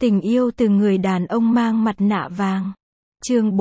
Tình yêu từ người đàn ông mang mặt nạ vàng. Chương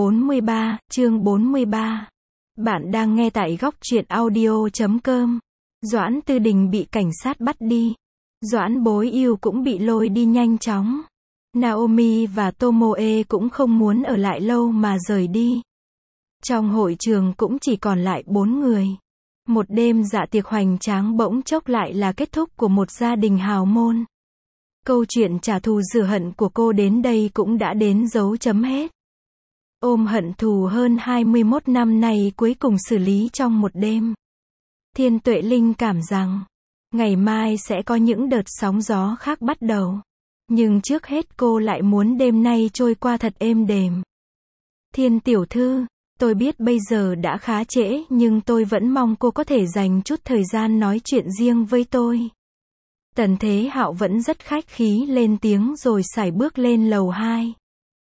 43. Bạn đang nghe tại góc truyện audio.com. Doãn Tư Đình bị cảnh sát bắt đi. Doãn Bối Yêu cũng bị lôi đi nhanh chóng. Naomi và Tomoe cũng không muốn ở lại lâu mà rời đi. Trong hội trường cũng chỉ còn lại 4 người. Một đêm dạ tiệc hoành tráng bỗng chốc lại là kết thúc của một gia đình hào môn. Câu chuyện trả thù rửa hận của cô đến đây cũng đã đến dấu chấm hết. Ôm hận thù hơn 21 năm nay cuối cùng xử lý trong một đêm. Thiên Tuệ linh cảm rằng, ngày mai sẽ có những đợt sóng gió khác bắt đầu. Nhưng trước hết cô lại muốn đêm nay trôi qua thật êm đềm. Thiên tiểu thư, tôi biết bây giờ đã khá trễ nhưng tôi vẫn mong cô có thể dành chút thời gian nói chuyện riêng với tôi. Tần Thế Hạo vẫn rất khách khí lên tiếng rồi sải bước lên lầu 2.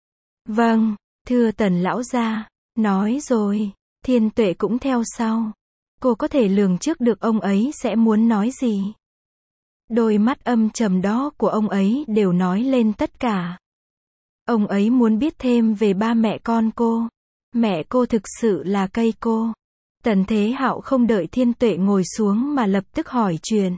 Vâng, thưa Tần lão gia, nói rồi, Thiên Tuệ cũng theo sau. Cô có thể lường trước được ông ấy sẽ muốn nói gì. Đôi mắt âm trầm đó của ông ấy đều nói lên tất cả. Ông ấy muốn biết thêm về ba mẹ con cô. Mẹ cô thực sự là cây cô. Tần Thế Hạo không đợi Thiên Tuệ ngồi xuống mà lập tức hỏi chuyện.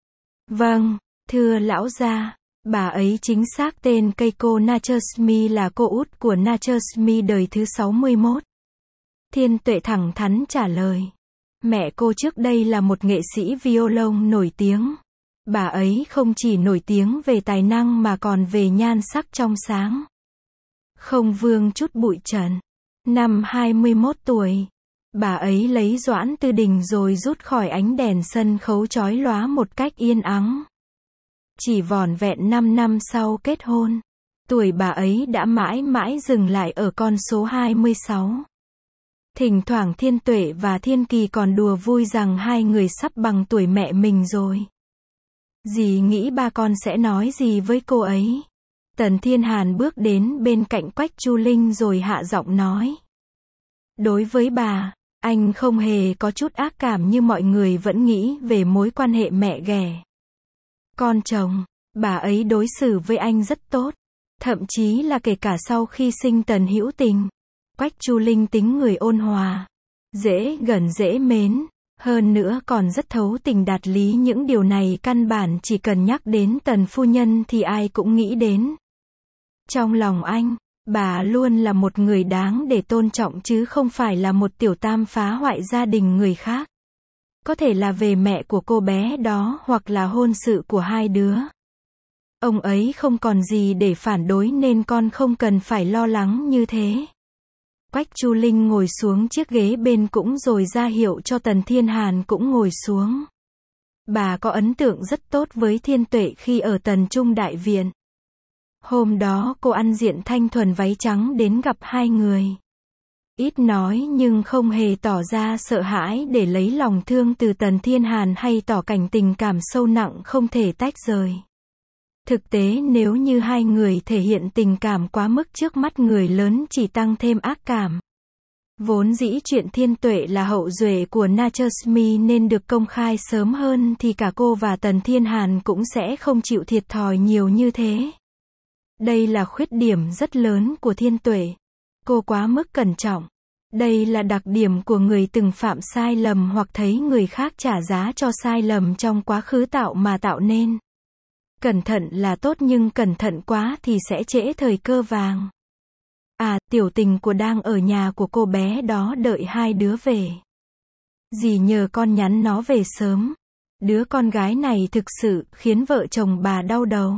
Vâng, thưa lão gia, bà ấy chính xác tên Keiko Nachosmi là cô út của Nachosmi đời thứ 61. Thiên Tuệ thẳng thắn trả lời. Mẹ cô trước đây là một nghệ sĩ violon nổi tiếng. Bà ấy không chỉ nổi tiếng về tài năng mà còn về nhan sắc trong sáng. Không vương chút bụi trần. Năm 21 tuổi, bà ấy lấy Doãn Tư Đình rồi rút khỏi ánh đèn sân khấu chói lóa một cách yên ắng. Chỉ vỏn vẹn 5 năm sau kết hôn, tuổi bà ấy đã mãi mãi dừng lại ở con số 26. Thỉnh thoảng Thiên Tuệ và Thiên Kỳ còn đùa vui rằng hai người sắp bằng tuổi mẹ mình rồi. Dì nghĩ ba con sẽ nói gì với cô ấy? Tần Thiên Hàn bước đến bên cạnh Quách Chu Linh rồi hạ giọng nói. Đối với bà, anh không hề có chút ác cảm như mọi người vẫn nghĩ về mối quan hệ mẹ ghẻ. Con chồng, bà ấy đối xử với anh rất tốt. Thậm chí là kể cả sau khi sinh Tần Hữu Tình. Quách Chu Linh tính người ôn hòa, dễ gần dễ mến. Hơn nữa còn rất thấu tình đạt lý, những điều này căn bản chỉ cần nhắc đến Tần phu nhân thì ai cũng nghĩ đến. Trong lòng anh, bà luôn là một người đáng để tôn trọng chứ không phải là một tiểu tam phá hoại gia đình người khác. Có thể là về mẹ của cô bé đó hoặc là hôn sự của hai đứa. Ông ấy không còn gì để phản đối nên con không cần phải lo lắng như thế. Quách Chu Linh ngồi xuống chiếc ghế bên cũng rồi ra hiệu cho Tần Thiên Hàn cũng ngồi xuống. Bà có ấn tượng rất tốt với Thiên Tuệ khi ở Tần Trung Đại Viện. Hôm đó cô ăn diện thanh thuần váy trắng đến gặp hai người. Ít nói nhưng không hề tỏ ra sợ hãi để lấy lòng thương từ Tần Thiên Hàn hay tỏ cảnh tình cảm sâu nặng không thể tách rời. Thực tế nếu như hai người thể hiện tình cảm quá mức trước mắt người lớn chỉ tăng thêm ác cảm. Vốn dĩ chuyện Thiên Tuệ là hậu duệ của Nachosmi nên được công khai sớm hơn thì cả cô và Tần Thiên Hàn cũng sẽ không chịu thiệt thòi nhiều như thế. Đây là khuyết điểm rất lớn của Thiên Tuệ. Cô quá mức cẩn trọng. Đây là đặc điểm của người từng phạm sai lầm hoặc thấy người khác trả giá cho sai lầm trong quá khứ tạo nên. Cẩn thận là tốt nhưng cẩn thận quá thì sẽ trễ thời cơ vàng. À, tiểu tình của đang ở nhà của cô bé đó đợi hai đứa về. Dì nhờ con nhắn nó về sớm. Đứa con gái này thực sự khiến vợ chồng bà đau đầu.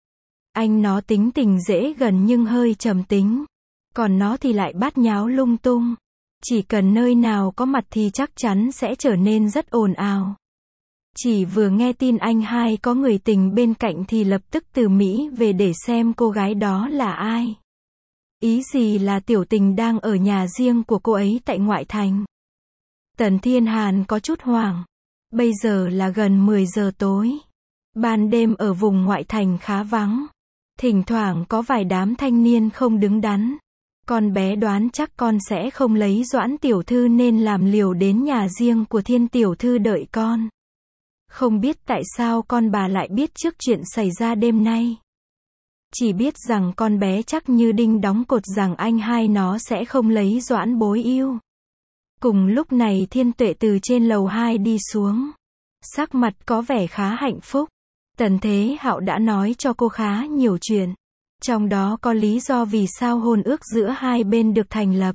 Anh nó tính tình dễ gần nhưng hơi trầm tính. Còn nó thì lại bát nháo lung tung. Chỉ cần nơi nào có mặt thì chắc chắn sẽ trở nên rất ồn ào. Chỉ vừa nghe tin anh hai có người tình bên cạnh thì lập tức từ Mỹ về để xem cô gái đó là ai. Ý gì là tiểu tình đang ở nhà riêng của cô ấy tại ngoại thành. Tần Thiên Hàn có chút hoảng. Bây giờ là gần 10 giờ tối. Ban đêm ở vùng ngoại thành khá vắng. Thỉnh thoảng có vài đám thanh niên không đứng đắn. Con bé đoán chắc con sẽ không lấy Doãn tiểu thư nên làm liều đến nhà riêng của Thiên tiểu thư đợi con. Không biết tại sao con bà lại biết trước chuyện xảy ra đêm nay. Chỉ biết rằng con bé chắc như đinh đóng cột rằng anh hai nó sẽ không lấy Doãn Bối Yêu. Cùng lúc này Thiên Tuệ từ trên lầu 2 đi xuống. Sắc mặt có vẻ khá hạnh phúc. Tần Thế Hạo đã nói cho cô khá nhiều chuyện. Trong đó có lý do vì sao hôn ước giữa hai bên được thành lập.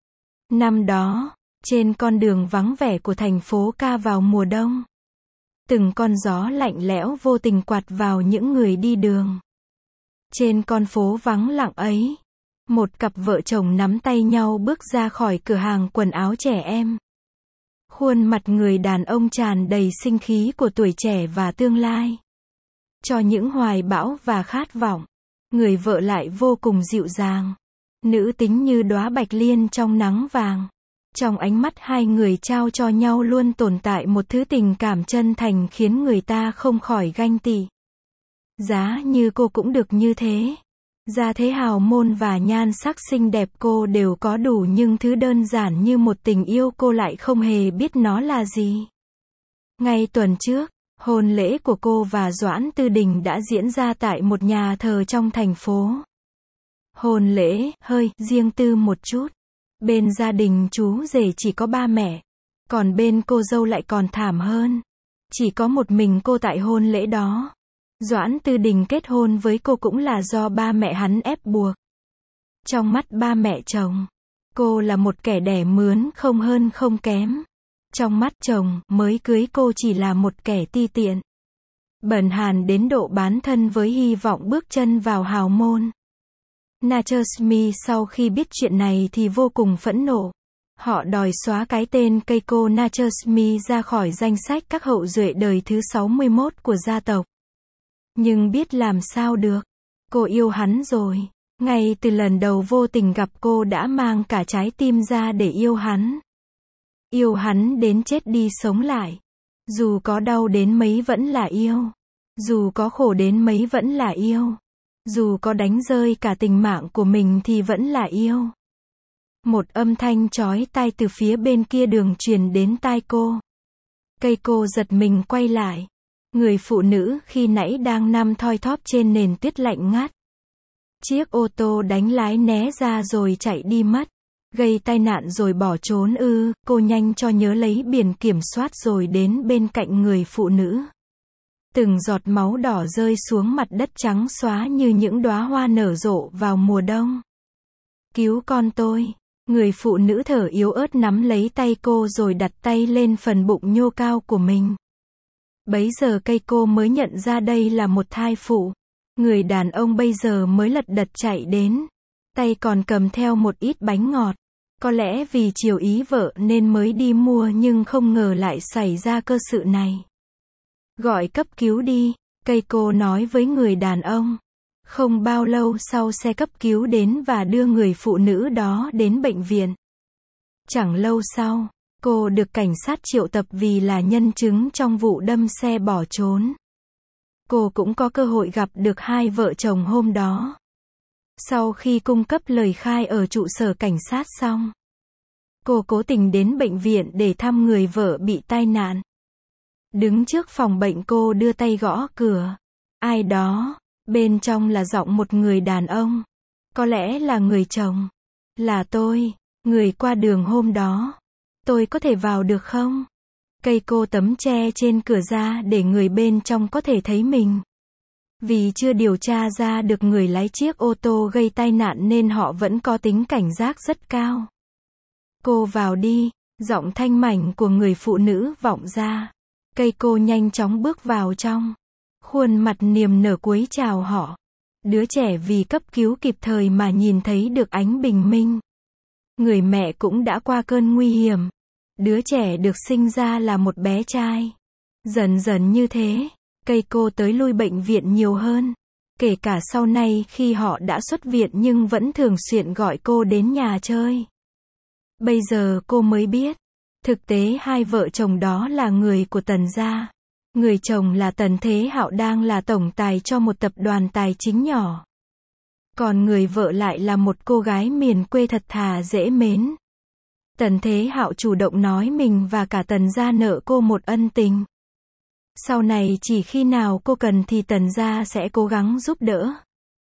Năm đó, trên con đường vắng vẻ của thành phố ca vào mùa đông, từng con gió lạnh lẽo vô tình quạt vào những người đi đường. Trên con phố vắng lặng ấy, một cặp vợ chồng nắm tay nhau bước ra khỏi cửa hàng quần áo trẻ em. Khuôn mặt người đàn ông tràn đầy sinh khí của tuổi trẻ và tương lai. Cho những hoài bão và khát vọng. Người vợ lại vô cùng dịu dàng. Nữ tính như đóa bạch liên trong nắng vàng. Trong ánh mắt hai người trao cho nhau luôn tồn tại một thứ tình cảm chân thành khiến người ta không khỏi ganh tị. Giá như cô cũng được như thế. Gia thế hào môn và nhan sắc xinh đẹp cô đều có đủ, nhưng thứ đơn giản như một tình yêu cô lại không hề biết nó là gì. Ngay tuần trước, hôn lễ của cô và Doãn Tư Đình đã diễn ra tại một nhà thờ trong thành phố. Hôn lễ hơi riêng tư một chút. Bên gia đình chú rể chỉ có ba mẹ, còn bên cô dâu lại còn thảm hơn. Chỉ có một mình cô tại hôn lễ đó. Doãn Tư Đình kết hôn với cô cũng là do ba mẹ hắn ép buộc. Trong mắt ba mẹ chồng, cô là một kẻ đẻ mướn không hơn không kém. Trong mắt chồng, mới cưới cô chỉ là một kẻ ti tiện. Bần hàn đến độ bán thân với hy vọng bước chân vào hào môn. Nachosmi sau khi biết chuyện này thì vô cùng phẫn nộ. Họ đòi xóa cái tên Keiko Nachosmi ra khỏi danh sách các hậu duệ đời thứ 61 của gia tộc. Nhưng biết làm sao được. Cô yêu hắn rồi. Ngay từ lần đầu vô tình gặp cô đã mang cả trái tim ra để yêu hắn. Yêu hắn đến chết đi sống lại. Dù có đau đến mấy vẫn là yêu. Dù có khổ đến mấy vẫn là yêu. Dù có đánh rơi cả tình mạng của mình thì vẫn là yêu. Một âm thanh chói tai từ phía bên kia đường truyền đến tai cô. Keiko giật mình quay lại. Người phụ nữ khi nãy đang nằm thoi thóp trên nền tuyết lạnh ngắt. Chiếc ô tô đánh lái né ra rồi chạy đi mất. Gây tai nạn rồi bỏ trốn ư? Cô nhanh cho nhớ lấy biển kiểm soát rồi đến bên cạnh người phụ nữ. Từng giọt máu đỏ rơi xuống mặt đất trắng xóa như những đóa hoa nở rộ vào mùa đông. Cứu con tôi. Người phụ nữ thở yếu ớt nắm lấy tay cô rồi đặt tay lên phần bụng nhô cao của mình. Bấy giờ Keiko mới nhận ra đây là một thai phụ. Người đàn ông bây giờ mới lật đật chạy đến. Tay còn cầm theo một ít bánh ngọt. Có lẽ vì chiều ý vợ nên mới đi mua, nhưng không ngờ lại xảy ra cơ sự này. Gọi cấp cứu đi, Keiko nói với người đàn ông. Không bao lâu sau xe cấp cứu đến và đưa người phụ nữ đó đến bệnh viện. Chẳng lâu sau, cô được cảnh sát triệu tập vì là nhân chứng trong vụ đâm xe bỏ trốn. Cô cũng có cơ hội gặp được hai vợ chồng hôm đó. Sau khi cung cấp lời khai ở trụ sở cảnh sát xong, cô cố tình đến bệnh viện để thăm người vợ bị tai nạn. Đứng trước phòng bệnh cô đưa tay gõ cửa. Ai đó? Bên trong là giọng một người đàn ông. Có lẽ là người chồng. Là tôi, người qua đường hôm đó. Tôi có thể vào được không? Keiko tấm che trên cửa ra để người bên trong có thể thấy mình. Vì chưa điều tra ra được người lái chiếc ô tô gây tai nạn nên họ vẫn có tính cảnh giác rất cao. Cô vào đi, giọng thanh mảnh của người phụ nữ vọng ra. Keiko nhanh chóng bước vào trong. Khuôn mặt niềm nở cúi chào họ. Đứa trẻ vì cấp cứu kịp thời mà nhìn thấy được ánh bình minh. Người mẹ cũng đã qua cơn nguy hiểm. Đứa trẻ được sinh ra là một bé trai. Dần dần như thế, Keiko tới lui bệnh viện nhiều hơn. Kể cả sau này khi họ đã xuất viện nhưng vẫn thường xuyên gọi cô đến nhà chơi. Bây giờ cô mới biết. Thực tế hai vợ chồng đó là người của Tần gia. Người chồng là Tần Thế Hạo đang là tổng tài cho một tập đoàn tài chính nhỏ. Còn người vợ lại là một cô gái miền quê thật thà dễ mến. Tần Thế Hạo chủ động nói mình và cả Tần gia nợ cô một ân tình. Sau này chỉ khi nào cô cần thì Tần gia sẽ cố gắng giúp đỡ.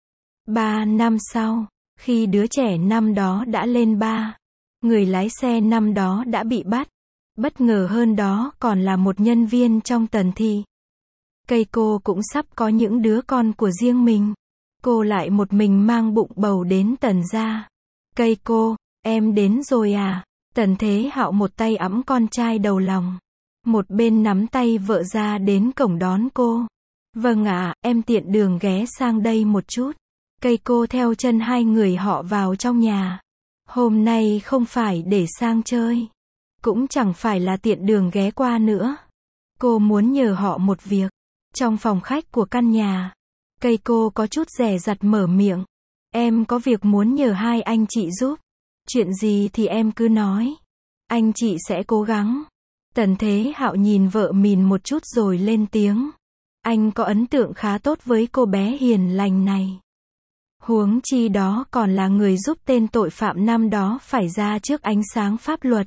3 năm sau, khi đứa trẻ năm đó đã lên 3, người lái xe năm đó đã bị bắt. Bất ngờ hơn đó còn là một nhân viên trong Tần thị. Keiko cũng sắp có những đứa con của riêng mình. Cô lại một mình mang bụng bầu đến Tần gia. Keiko, em đến rồi à? Tần Thế Hạo một tay ẵm con trai đầu lòng, một bên nắm tay vợ ra đến cổng đón cô. Vâng ạ, em tiện đường ghé sang đây một chút. Keiko theo chân hai người họ vào trong nhà. Hôm nay không phải để sang chơi, cũng chẳng phải là tiện đường ghé qua nữa. Cô muốn nhờ họ một việc. Trong phòng khách của căn nhà, Keiko có chút dè dặt mở miệng. Em có việc muốn nhờ hai anh chị giúp. Chuyện gì thì em cứ nói. Anh chị sẽ cố gắng. Tần Thế Hạo nhìn vợ mình một chút rồi lên tiếng. Anh có ấn tượng khá tốt với cô bé hiền lành này. Huống chi đó còn là người giúp tên tội phạm năm đó phải ra trước ánh sáng pháp luật.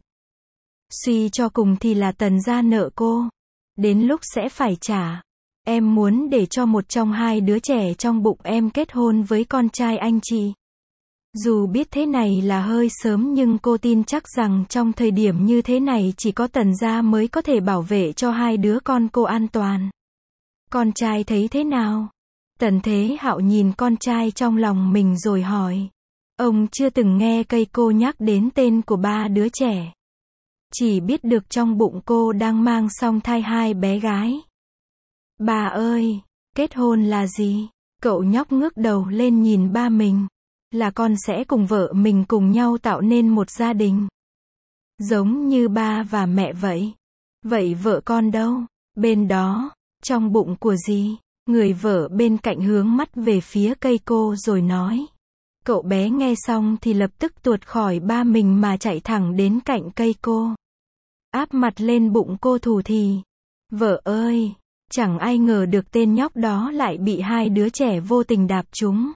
Suy cho cùng thì là Tần gia nợ cô. Đến lúc sẽ phải trả. Em muốn để cho một trong hai đứa trẻ trong bụng em kết hôn với con trai anh chị. Dù biết thế này là hơi sớm nhưng cô tin chắc rằng trong thời điểm như thế này chỉ có Tần gia mới có thể bảo vệ cho hai đứa con cô an toàn. Con trai thấy thế nào? Tần Thế Hạo nhìn con trai trong lòng mình rồi hỏi. Ông chưa từng nghe Keiko nhắc đến tên của ba đứa trẻ. Chỉ biết được trong bụng cô đang mang song thai hai bé gái. Bà ơi, kết hôn là gì? Cậu nhóc ngước đầu lên nhìn ba mình. Là con sẽ cùng vợ mình cùng nhau tạo nên một gia đình. Giống như ba và mẹ vậy. Vậy vợ con đâu? Bên đó, trong bụng của gì? Người vợ bên cạnh hướng mắt về phía Keiko rồi nói. Cậu bé nghe xong thì lập tức tuột khỏi ba mình mà chạy thẳng đến cạnh Keiko. Áp mặt lên bụng cô thủ thỉ. Vợ ơi, chẳng ai ngờ được tên nhóc đó lại bị hai đứa trẻ vô tình đạp trúng.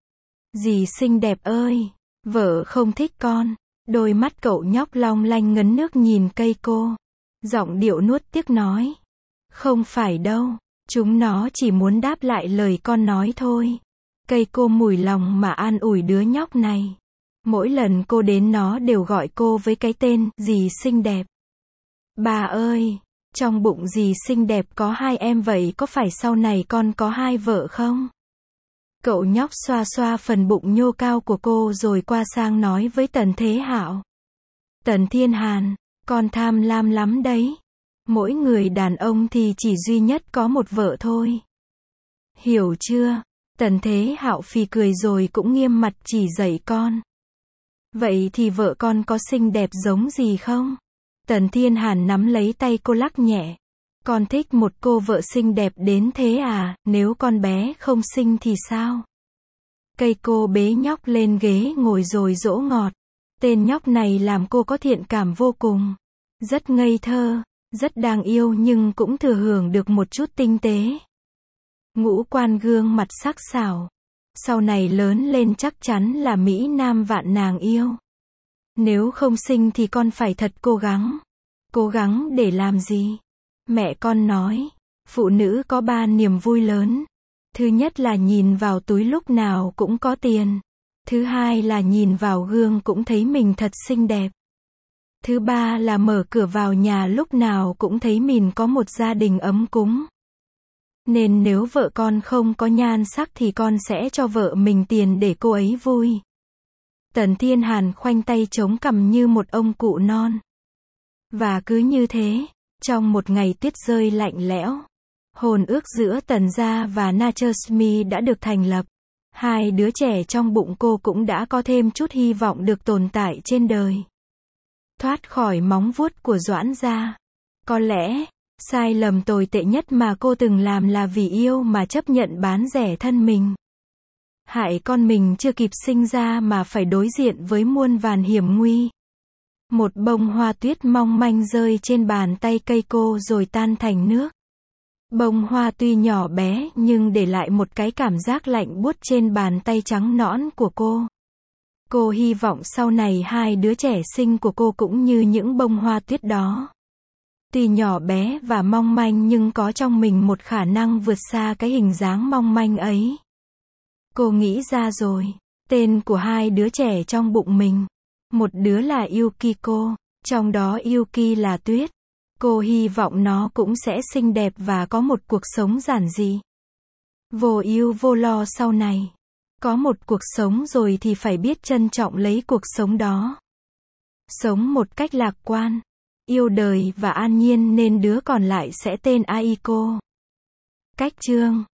Dì xinh đẹp ơi, vợ không thích con. Đôi mắt cậu nhóc long lanh ngấn nước nhìn Keiko. Giọng điệu nuốt tiếc nói. Không phải đâu, chúng nó chỉ muốn đáp lại lời con nói thôi. Keiko mủi lòng mà an ủi đứa nhóc này. Mỗi lần cô đến nó đều gọi cô với cái tên dì xinh đẹp. Bà ơi, trong bụng dì xinh đẹp có hai em vậy có phải sau này con có hai vợ không? Cậu nhóc xoa xoa phần bụng nhô cao của cô rồi qua sang nói với Tần Thế Hạo. Tần Thiên Hàn, con tham lam lắm đấy. Mỗi người đàn ông thì chỉ duy nhất có một vợ thôi. Hiểu chưa? Tần Thế Hạo phì cười rồi cũng nghiêm mặt chỉ dạy con. Vậy thì vợ con có xinh đẹp giống gì không? Tần Thiên Hàn nắm lấy tay cô lắc nhẹ. Con thích một cô vợ xinh đẹp đến thế à, nếu con bé không xinh thì sao? Keiko bế nhóc lên ghế ngồi rồi dỗ ngọt. Tên nhóc này làm cô có thiện cảm vô cùng. Rất ngây thơ, rất đáng yêu nhưng cũng thừa hưởng được một chút tinh tế. Ngũ quan gương mặt sắc sảo. Sau này lớn lên chắc chắn là mỹ nam vạn nàng yêu. Nếu không xinh thì con phải thật cố gắng. Cố gắng để làm gì? Mẹ con nói, phụ nữ có 3 niềm vui lớn. Thứ nhất là nhìn vào túi lúc nào cũng có tiền. Thứ hai là nhìn vào gương cũng thấy mình thật xinh đẹp. Thứ ba là mở cửa vào nhà lúc nào cũng thấy mình có một gia đình ấm cúng. Nên nếu vợ con không có nhan sắc thì con sẽ cho vợ mình tiền để cô ấy vui. Tần Thiên Hàn khoanh tay chống cằm như một ông cụ non. Và cứ như thế, trong một ngày tuyết rơi lạnh lẽo, hôn ước giữa Tần gia và Nachosmi đã được thành lập. Hai đứa trẻ trong bụng cô cũng đã có thêm chút hy vọng được tồn tại trên đời. Thoát khỏi móng vuốt của Doãn gia. Có lẽ, sai lầm tồi tệ nhất mà cô từng làm là vì yêu mà chấp nhận bán rẻ thân mình. Hại con mình chưa kịp sinh ra mà phải đối diện với muôn vàn hiểm nguy. Một bông hoa tuyết mong manh rơi trên bàn tay Keiko rồi tan thành nước. Bông hoa tuy nhỏ bé nhưng để lại một cái cảm giác lạnh buốt trên bàn tay trắng nõn của cô. Cô hy vọng sau này hai đứa trẻ xinh của cô cũng như những bông hoa tuyết đó. Tuy nhỏ bé và mong manh nhưng có trong mình một khả năng vượt xa cái hình dáng mong manh ấy. Cô nghĩ ra rồi. Tên của hai đứa trẻ trong bụng mình. Một đứa là Yukiko, trong đó Yuki là tuyết. Cô hy vọng nó cũng sẽ xinh đẹp và có một cuộc sống giản dị. Vô ưu vô lo sau này. Có một cuộc sống rồi thì phải biết trân trọng lấy cuộc sống đó. Sống một cách lạc quan, yêu đời và an nhiên nên đứa còn lại sẽ tên Aiko. Cách chương